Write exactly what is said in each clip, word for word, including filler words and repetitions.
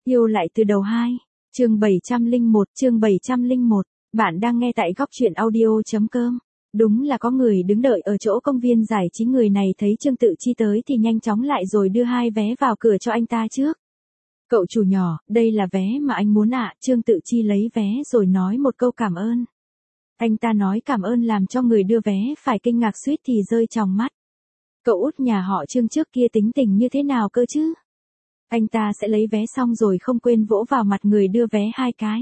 Yêu lại từ đầu hai, chương bảy trăm lẻ một, chương bảy trăm lẻ một, bạn đang nghe tại góc truyện audio.com. Đúng là có người đứng đợi ở chỗ công viên giải trí, người này thấy Trương Tự Chi tới thì nhanh chóng lại rồi đưa hai vé vào cửa cho anh ta trước. Cậu chủ nhỏ, đây là vé mà anh muốn ạ. Trương Tự Chi lấy vé rồi nói một câu cảm ơn. Anh ta nói cảm ơn làm cho người đưa vé phải kinh ngạc suýt thì rơi tròng mắt. Cậu út nhà họ Trương trước kia tính tình như thế nào cơ chứ? Anh ta sẽ lấy vé xong rồi không quên vỗ vào mặt người đưa vé hai cái.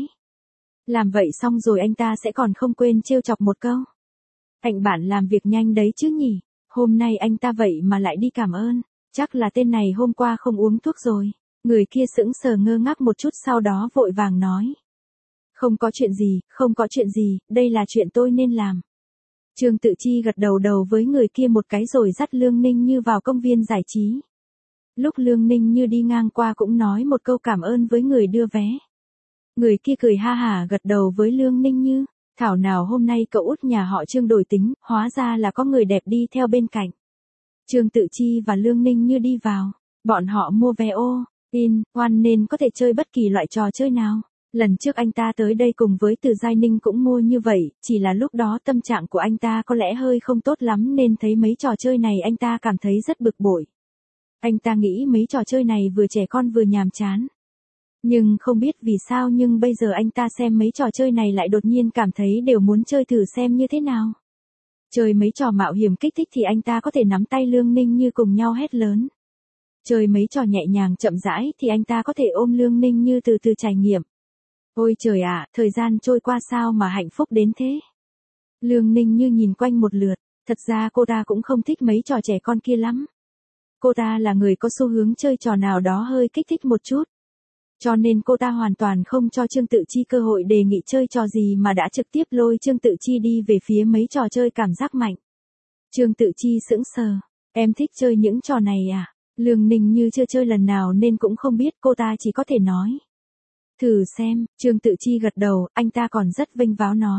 Làm vậy xong rồi anh ta sẽ còn không quên trêu chọc một câu. Anh bạn làm việc nhanh đấy chứ nhỉ, hôm nay anh ta vậy mà lại đi cảm ơn, chắc là tên này hôm qua không uống thuốc rồi. Người kia sững sờ ngơ ngác một chút sau đó vội vàng nói. Không có chuyện gì, không có chuyện gì, đây là chuyện tôi nên làm. Trương Tự Chi gật đầu đầu với người kia một cái rồi dắt Lương Ninh Như vào công viên giải trí. Lúc Lương Ninh Như đi ngang qua cũng nói một câu cảm ơn với người đưa vé. Người kia cười ha hả gật đầu với Lương Ninh Như. Thảo nào hôm nay cậu út nhà họ Trương đổi tính, hóa ra là có người đẹp đi theo bên cạnh. Trương Tự Chi và Lương Ninh Như đi vào. Bọn họ mua vé ô, in, oan nên có thể chơi bất kỳ loại trò chơi nào. Lần trước anh ta tới đây cùng với Từ Giai Ninh cũng mua như vậy, chỉ là lúc đó tâm trạng của anh ta có lẽ hơi không tốt lắm nên thấy mấy trò chơi này anh ta cảm thấy rất bực bội. Anh ta nghĩ mấy trò chơi này vừa trẻ con vừa nhàm chán. Nhưng không biết vì sao nhưng bây giờ anh ta xem mấy trò chơi này lại đột nhiên cảm thấy đều muốn chơi thử xem như thế nào. Chơi mấy trò mạo hiểm kích thích thì anh ta có thể nắm tay Lương Ninh Như cùng nhau hét lớn. Chơi mấy trò nhẹ nhàng chậm rãi thì anh ta có thể ôm Lương Ninh Như từ từ trải nghiệm. Ôi trời ạ, thời gian trôi qua sao mà hạnh phúc đến thế. Lương Ninh Như nhìn quanh một lượt, thật ra cô ta cũng không thích mấy trò trẻ con kia lắm. Cô ta là người có xu hướng chơi trò nào đó hơi kích thích một chút. Cho nên cô ta hoàn toàn không cho Trương Tự Chi cơ hội đề nghị chơi trò gì mà đã trực tiếp lôi Trương Tự Chi đi về phía mấy trò chơi cảm giác mạnh. Trương Tự Chi sững sờ, em thích chơi những trò này à? Lương Ninh Như chưa chơi lần nào nên cũng không biết, cô ta chỉ có thể nói. Thử xem, Trương Tự Chi gật đầu, anh ta còn rất vênh váo nói.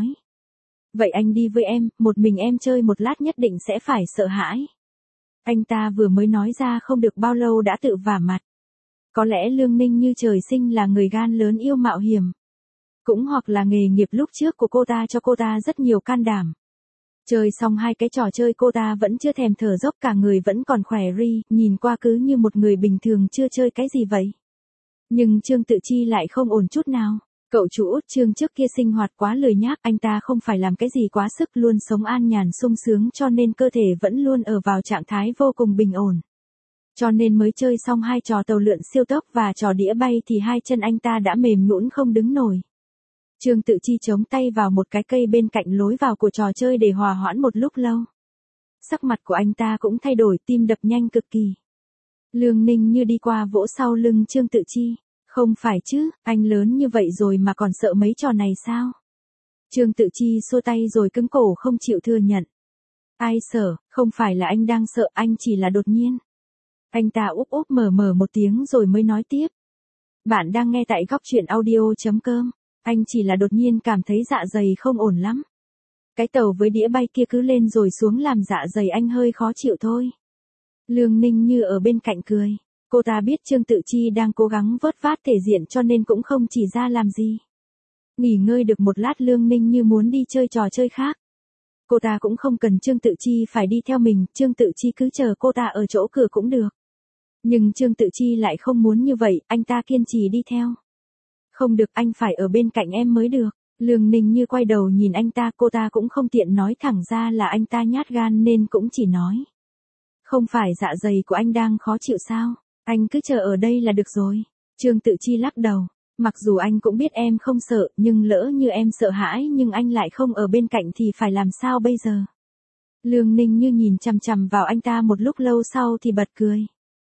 Vậy anh đi với em, một mình em chơi một lát nhất định sẽ phải sợ hãi. Anh ta vừa mới nói ra không được bao lâu đã tự vả mặt. Có lẽ Lương Ninh Như trời sinh là người gan lớn yêu mạo hiểm. Cũng hoặc là nghề nghiệp lúc trước của cô ta cho cô ta rất nhiều can đảm. Chơi xong hai cái trò chơi cô ta vẫn chưa thèm thở dốc, cả người vẫn còn khỏe ri, nhìn qua cứ như một người bình thường chưa chơi cái gì vậy. Nhưng Trương Tự Chi lại không ổn chút nào. Cậu chủ út Trương trước kia sinh hoạt quá lười nhác, anh ta không phải làm cái gì quá sức, luôn sống an nhàn sung sướng cho nên cơ thể vẫn luôn ở vào trạng thái vô cùng bình ổn. Cho nên mới chơi xong hai trò tàu lượn siêu tốc và trò đĩa bay thì hai chân anh ta đã mềm nhũn không đứng nổi. Trương Tự Chi chống tay vào một cái cây bên cạnh lối vào của trò chơi để hòa hoãn một lúc lâu. Sắc mặt của anh ta cũng thay đổi, tim đập nhanh cực kỳ. Lương Ninh Như đi qua vỗ sau lưng Trương Tự Chi. Không phải chứ, anh lớn như vậy rồi mà còn sợ mấy trò này sao? Trương Tự Chi xua tay rồi cứng cổ không chịu thừa nhận. Ai sợ, không phải là anh đang sợ, anh chỉ là đột nhiên. Anh ta úp úp mở mở một tiếng rồi mới nói tiếp. Bạn đang nghe tại góc truyện audio.com. Anh chỉ là đột nhiên cảm thấy dạ dày không ổn lắm. Cái tàu với đĩa bay kia cứ lên rồi xuống làm dạ dày anh hơi khó chịu thôi. Lương Ninh Như ở bên cạnh cười. Cô ta biết Trương Tự Chi đang cố gắng vớt vát thể diện cho nên cũng không chỉ ra làm gì. Nghỉ ngơi được một lát Lương Ninh Như muốn đi chơi trò chơi khác. Cô ta cũng không cần Trương Tự Chi phải đi theo mình, Trương Tự Chi cứ chờ cô ta ở chỗ cửa cũng được. Nhưng Trương Tự Chi lại không muốn như vậy, anh ta kiên trì đi theo. Không được, anh phải ở bên cạnh em mới được. Lương Ninh Như quay đầu nhìn anh ta, cô ta cũng không tiện nói thẳng ra là anh ta nhát gan nên cũng chỉ nói. Không phải dạ dày của anh đang khó chịu sao, anh cứ chờ ở đây là được rồi. Trương Tự Chi lắc đầu, mặc dù anh cũng biết em không sợ, nhưng lỡ như em sợ hãi nhưng anh lại không ở bên cạnh thì phải làm sao bây giờ. Lương Ninh Như nhìn chằm chằm vào anh ta một lúc lâu sau thì bật cười.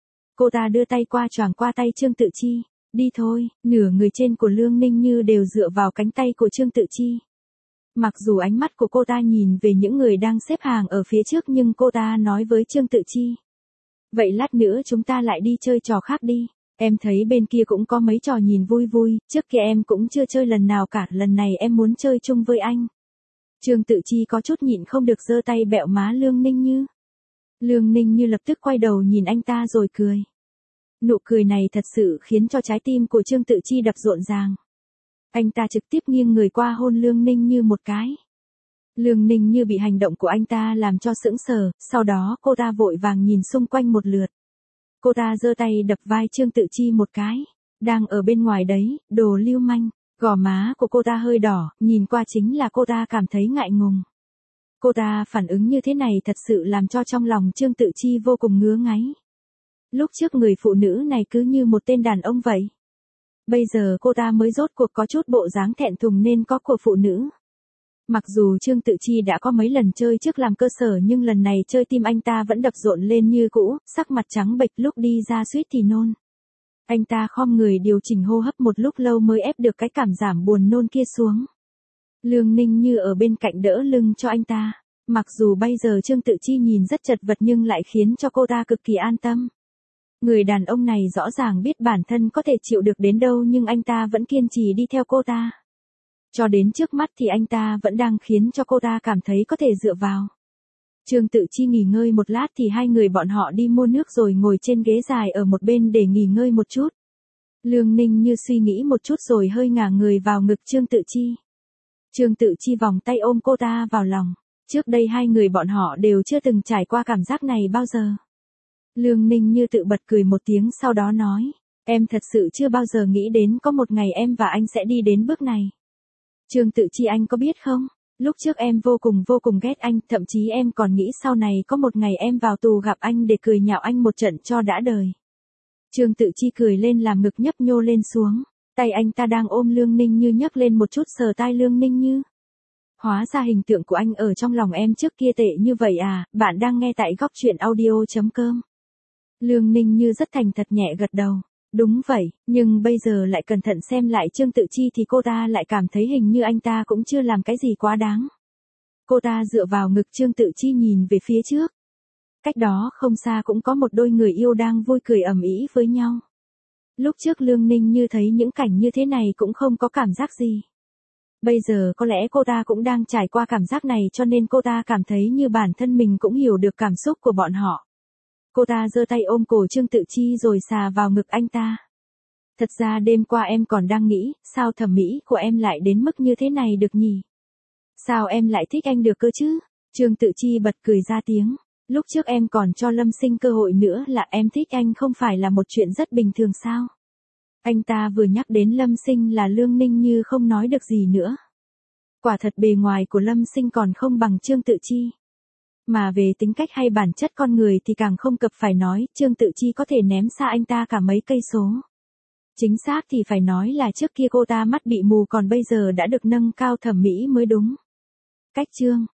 Cô ta đưa tay qua choàng qua tay Trương Tự Chi, đi thôi, nửa người trên của Lương Ninh Như đều dựa vào cánh tay của Trương Tự Chi. Mặc dù ánh mắt của cô ta nhìn về những người đang xếp hàng ở phía trước nhưng cô ta nói với Trương Tự Chi. Vậy lát nữa chúng ta lại đi chơi trò khác đi, em thấy bên kia cũng có mấy trò nhìn vui vui, trước kia em cũng chưa chơi lần nào cả, lần này em muốn chơi chung với anh. Trương Tự Chi có chút nhịn không được giơ tay bẹo má Lương Ninh Như. Lương Ninh Như lập tức quay đầu nhìn anh ta rồi cười. Nụ cười này thật sự khiến cho trái tim của Trương Tự Chi đập rộn ràng. Anh ta trực tiếp nghiêng người qua hôn Lương Ninh Như một cái. Lương Ninh Như bị hành động của anh ta làm cho sững sờ, sau đó cô ta vội vàng nhìn xung quanh một lượt. Cô ta giơ tay đập vai Trương Tự Chi một cái. Đang ở bên ngoài đấy, đồ lưu manh. Gò má của cô ta hơi đỏ, nhìn qua chính là cô ta cảm thấy ngại ngùng. Cô ta phản ứng như thế này thật sự làm cho trong lòng Trương Tự Chi vô cùng ngứa ngáy. Lúc trước người phụ nữ này cứ như một tên đàn ông vậy. Bây giờ cô ta mới rốt cuộc có chút bộ dáng thẹn thùng nên có của phụ nữ. Mặc dù Trương Tự Chi đã có mấy lần chơi trước làm cơ sở nhưng lần này chơi tim anh ta vẫn đập rộn lên như cũ, sắc mặt trắng bệch lúc đi ra suýt thì nôn. Anh ta khom người điều chỉnh hô hấp một lúc lâu mới ép được cái cảm giảm buồn nôn kia xuống. Lương Ninh Như ở bên cạnh đỡ lưng cho anh ta. Mặc dù bây giờ Trương Tự Chi nhìn rất chật vật nhưng lại khiến cho cô ta cực kỳ an tâm. Người đàn ông này rõ ràng biết bản thân có thể chịu được đến đâu nhưng anh ta vẫn kiên trì đi theo cô ta. Cho đến trước mắt thì anh ta vẫn đang khiến cho cô ta cảm thấy có thể dựa vào. Trương Tự Chi nghỉ ngơi một lát thì hai người bọn họ đi mua nước rồi ngồi trên ghế dài ở một bên để nghỉ ngơi một chút. Lương Ninh Như suy nghĩ một chút rồi hơi ngả người vào ngực Trương Tự Chi. Trương Tự Chi vòng tay ôm cô ta vào lòng. Trước đây hai người bọn họ đều chưa từng trải qua cảm giác này bao giờ. Lương Ninh Như tự bật cười một tiếng sau đó nói, em thật sự chưa bao giờ nghĩ đến có một ngày em và anh sẽ đi đến bước này. Trương Tự Chi anh có biết không, lúc trước em vô cùng vô cùng ghét anh, thậm chí em còn nghĩ sau này có một ngày em vào tù gặp anh để cười nhạo anh một trận cho đã đời. Trương Tự Chi cười lên làm ngực nhấp nhô lên xuống, tay anh ta đang ôm Lương Ninh Như nhấc lên một chút sờ tai Lương Ninh Như. Hóa ra hình tượng của anh ở trong lòng em trước kia tệ như vậy à, bạn đang nghe tại góc truyện audio chấm com. Lương Ninh Như rất thành thật nhẹ gật đầu. Đúng vậy, nhưng bây giờ lại cẩn thận xem lại Trương Tự Chi thì cô ta lại cảm thấy hình như anh ta cũng chưa làm cái gì quá đáng. Cô ta dựa vào ngực Trương Tự Chi nhìn về phía trước. Cách đó không xa cũng có một đôi người yêu đang vui cười ầm ĩ với nhau. Lúc trước Lương Ninh Như thấy những cảnh như thế này cũng không có cảm giác gì. Bây giờ có lẽ cô ta cũng đang trải qua cảm giác này cho nên cô ta cảm thấy như bản thân mình cũng hiểu được cảm xúc của bọn họ. Cô ta giơ tay ôm cổ Trương Tự Chi rồi xà vào ngực anh ta. Thật ra đêm qua em còn đang nghĩ, sao thẩm mỹ của em lại đến mức như thế này được nhỉ? Sao em lại thích anh được cơ chứ? Trương Tự Chi bật cười ra tiếng. Lúc trước em còn cho Lâm Sinh cơ hội nữa là em thích anh không phải là một chuyện rất bình thường sao? Anh ta vừa nhắc đến Lâm Sinh là Lương Ninh Như không nói được gì nữa. Quả thật bề ngoài của Lâm Sinh còn không bằng Trương Tự Chi. Mà về tính cách hay bản chất con người thì càng không cập phải nói, Trương Tự Chi có thể ném xa anh ta cả mấy cây số. Chính xác thì phải nói là trước kia cô ta mắt bị mù còn bây giờ đã được nâng cao thẩm mỹ mới đúng. Cách Trương